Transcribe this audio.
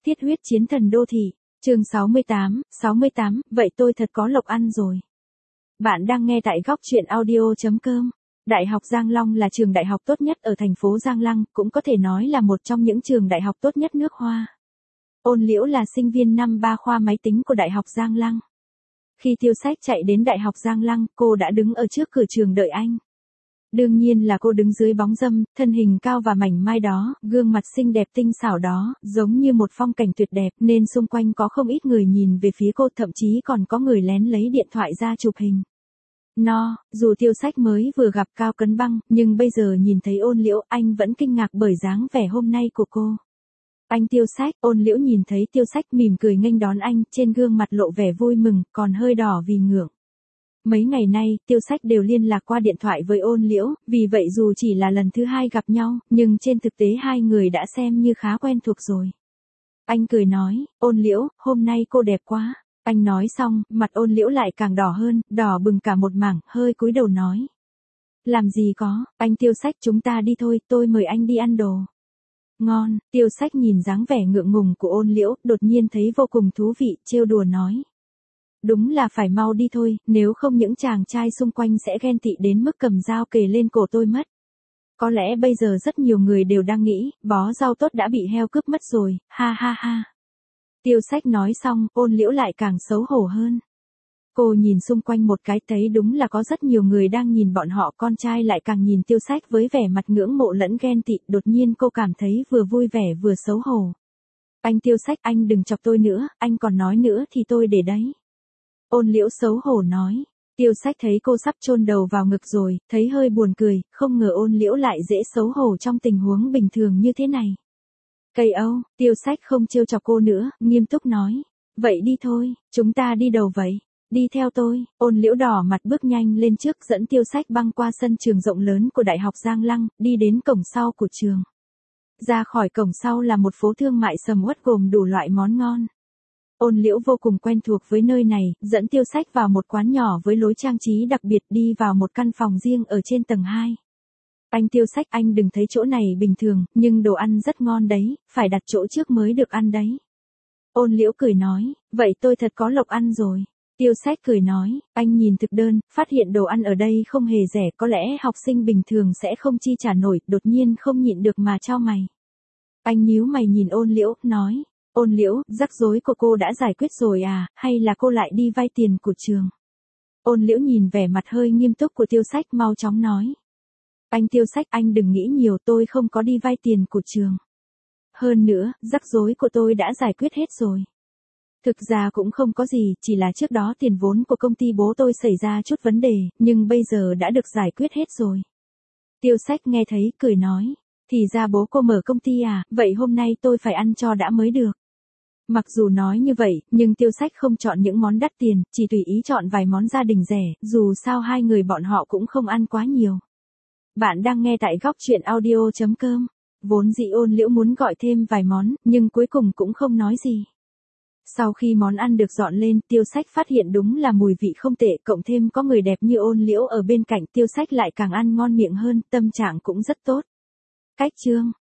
Thiết huyết chiến thần đô thị, chương 68, vậy tôi thật có lộc ăn rồi. Bạn đang nghe tại góc truyện audio.com. Đại học Giang Long là trường đại học tốt nhất ở thành phố Giang Lăng, cũng có thể nói là một trong những trường đại học tốt nhất nước Hoa. Ôn Liễu là sinh viên năm 3 khoa máy tính của Đại học Giang Lăng. Khi Tiêu Sách chạy đến Đại học Giang Lăng, cô đã đứng ở trước cửa trường đợi anh. Đương nhiên là cô đứng dưới bóng râm, thân hình cao và mảnh mai đó, gương mặt xinh đẹp tinh xảo đó, giống như một phong cảnh tuyệt đẹp, nên xung quanh có không ít người nhìn về phía cô, thậm chí còn có người lén lấy điện thoại ra chụp hình. Dù Tiêu Sách mới vừa gặp Cao Cấn Băng, nhưng bây giờ nhìn thấy Ôn Liễu, anh vẫn kinh ngạc bởi dáng vẻ hôm nay của cô. Anh Tiêu Sách, Ôn Liễu nhìn thấy Tiêu Sách mỉm cười nghênh đón anh, trên gương mặt lộ vẻ vui mừng, còn hơi đỏ vì ngượng. Mấy ngày nay, Tiêu Sách đều liên lạc qua điện thoại với Ôn Liễu, vì vậy dù chỉ là lần thứ 2 gặp nhau, nhưng trên thực tế hai người đã xem như khá quen thuộc rồi. Anh cười nói, Ôn Liễu, hôm nay cô đẹp quá. Anh nói xong, mặt Ôn Liễu lại càng đỏ hơn, đỏ bừng cả một mảng, hơi cúi đầu nói. Làm gì có, anh Tiêu Sách, chúng ta đi thôi, tôi mời anh đi ăn đồ. Ngon, Tiêu Sách nhìn dáng vẻ ngượng ngùng của Ôn Liễu, đột nhiên thấy vô cùng thú vị, trêu đùa nói. Đúng là phải mau đi thôi, nếu không những chàng trai xung quanh sẽ ghen tị đến mức cầm dao kề lên cổ tôi mất. Có lẽ bây giờ rất nhiều người đều đang nghĩ, bó rau tốt đã bị heo cướp mất rồi, ha ha ha. Tiêu Sách nói xong, Ôn Liễu lại càng xấu hổ hơn. Cô nhìn xung quanh một cái thấy đúng là có rất nhiều người đang nhìn bọn họ, con trai lại càng nhìn Tiêu Sách với vẻ mặt ngưỡng mộ lẫn ghen tị, đột nhiên cô cảm thấy vừa vui vẻ vừa xấu hổ. Anh Tiêu Sách, anh đừng chọc tôi nữa, anh còn nói nữa thì tôi để đấy. Ôn Liễu xấu hổ nói. Tiêu Sách thấy cô sắp chôn đầu vào ngực rồi, thấy hơi buồn cười, không ngờ Ôn Liễu lại dễ xấu hổ trong tình huống bình thường như thế này. Cây Âu, Tiêu Sách không trêu chọc cô nữa, nghiêm túc nói. Vậy đi thôi, chúng ta đi đâu vậy? Đi theo tôi. Ôn Liễu đỏ mặt bước nhanh lên trước, dẫn Tiêu Sách băng qua sân trường rộng lớn của Đại học Giang Lăng, đi đến cổng sau của trường. Ra khỏi cổng sau là một phố thương mại sầm uất gồm đủ loại món ngon. Ôn Liễu vô cùng quen thuộc với nơi này, dẫn Tiêu Sách vào một quán nhỏ với lối trang trí đặc biệt, đi vào một căn phòng riêng ở trên tầng 2. Anh Tiêu Sách, anh đừng thấy chỗ này bình thường, nhưng đồ ăn rất ngon đấy, phải đặt chỗ trước mới được ăn đấy. Ôn Liễu cười nói, vậy tôi thật có lộc ăn rồi. Tiêu Sách cười nói, anh nhìn thực đơn, phát hiện đồ ăn ở đây không hề rẻ, có lẽ học sinh bình thường sẽ không chi trả nổi, đột nhiên không nhịn được mà chau mày. Anh nhíu mày nhìn Ôn Liễu, nói. Ôn Liễu, rắc rối của cô đã giải quyết rồi à, hay là cô lại đi vay tiền của trường? Ôn Liễu nhìn vẻ mặt hơi nghiêm túc của Tiêu Sách, mau chóng nói. Anh Tiêu Sách, anh đừng nghĩ nhiều, tôi không có đi vay tiền của trường. Hơn nữa, rắc rối của tôi đã giải quyết hết rồi. Thực ra cũng không có gì, chỉ là trước đó tiền vốn của công ty bố tôi xảy ra chút vấn đề, nhưng bây giờ đã được giải quyết hết rồi. Tiêu Sách nghe thấy, cười nói. Thì ra bố cô mở công ty à, vậy hôm nay tôi phải ăn cho đã mới được. Mặc dù nói như vậy, nhưng Tiêu Sách không chọn những món đắt tiền, chỉ tùy ý chọn vài món gia đình rẻ, dù sao hai người bọn họ cũng không ăn quá nhiều. Bạn đang nghe tại góc truyện audio.com. Vốn dĩ Ôn Liễu muốn gọi thêm vài món, nhưng cuối cùng cũng không nói gì. Sau khi món ăn được dọn lên, Tiêu Sách phát hiện đúng là mùi vị không tệ, cộng thêm có người đẹp như Ôn Liễu ở bên cạnh, Tiêu Sách lại càng ăn ngon miệng hơn, tâm trạng cũng rất tốt. Cách chương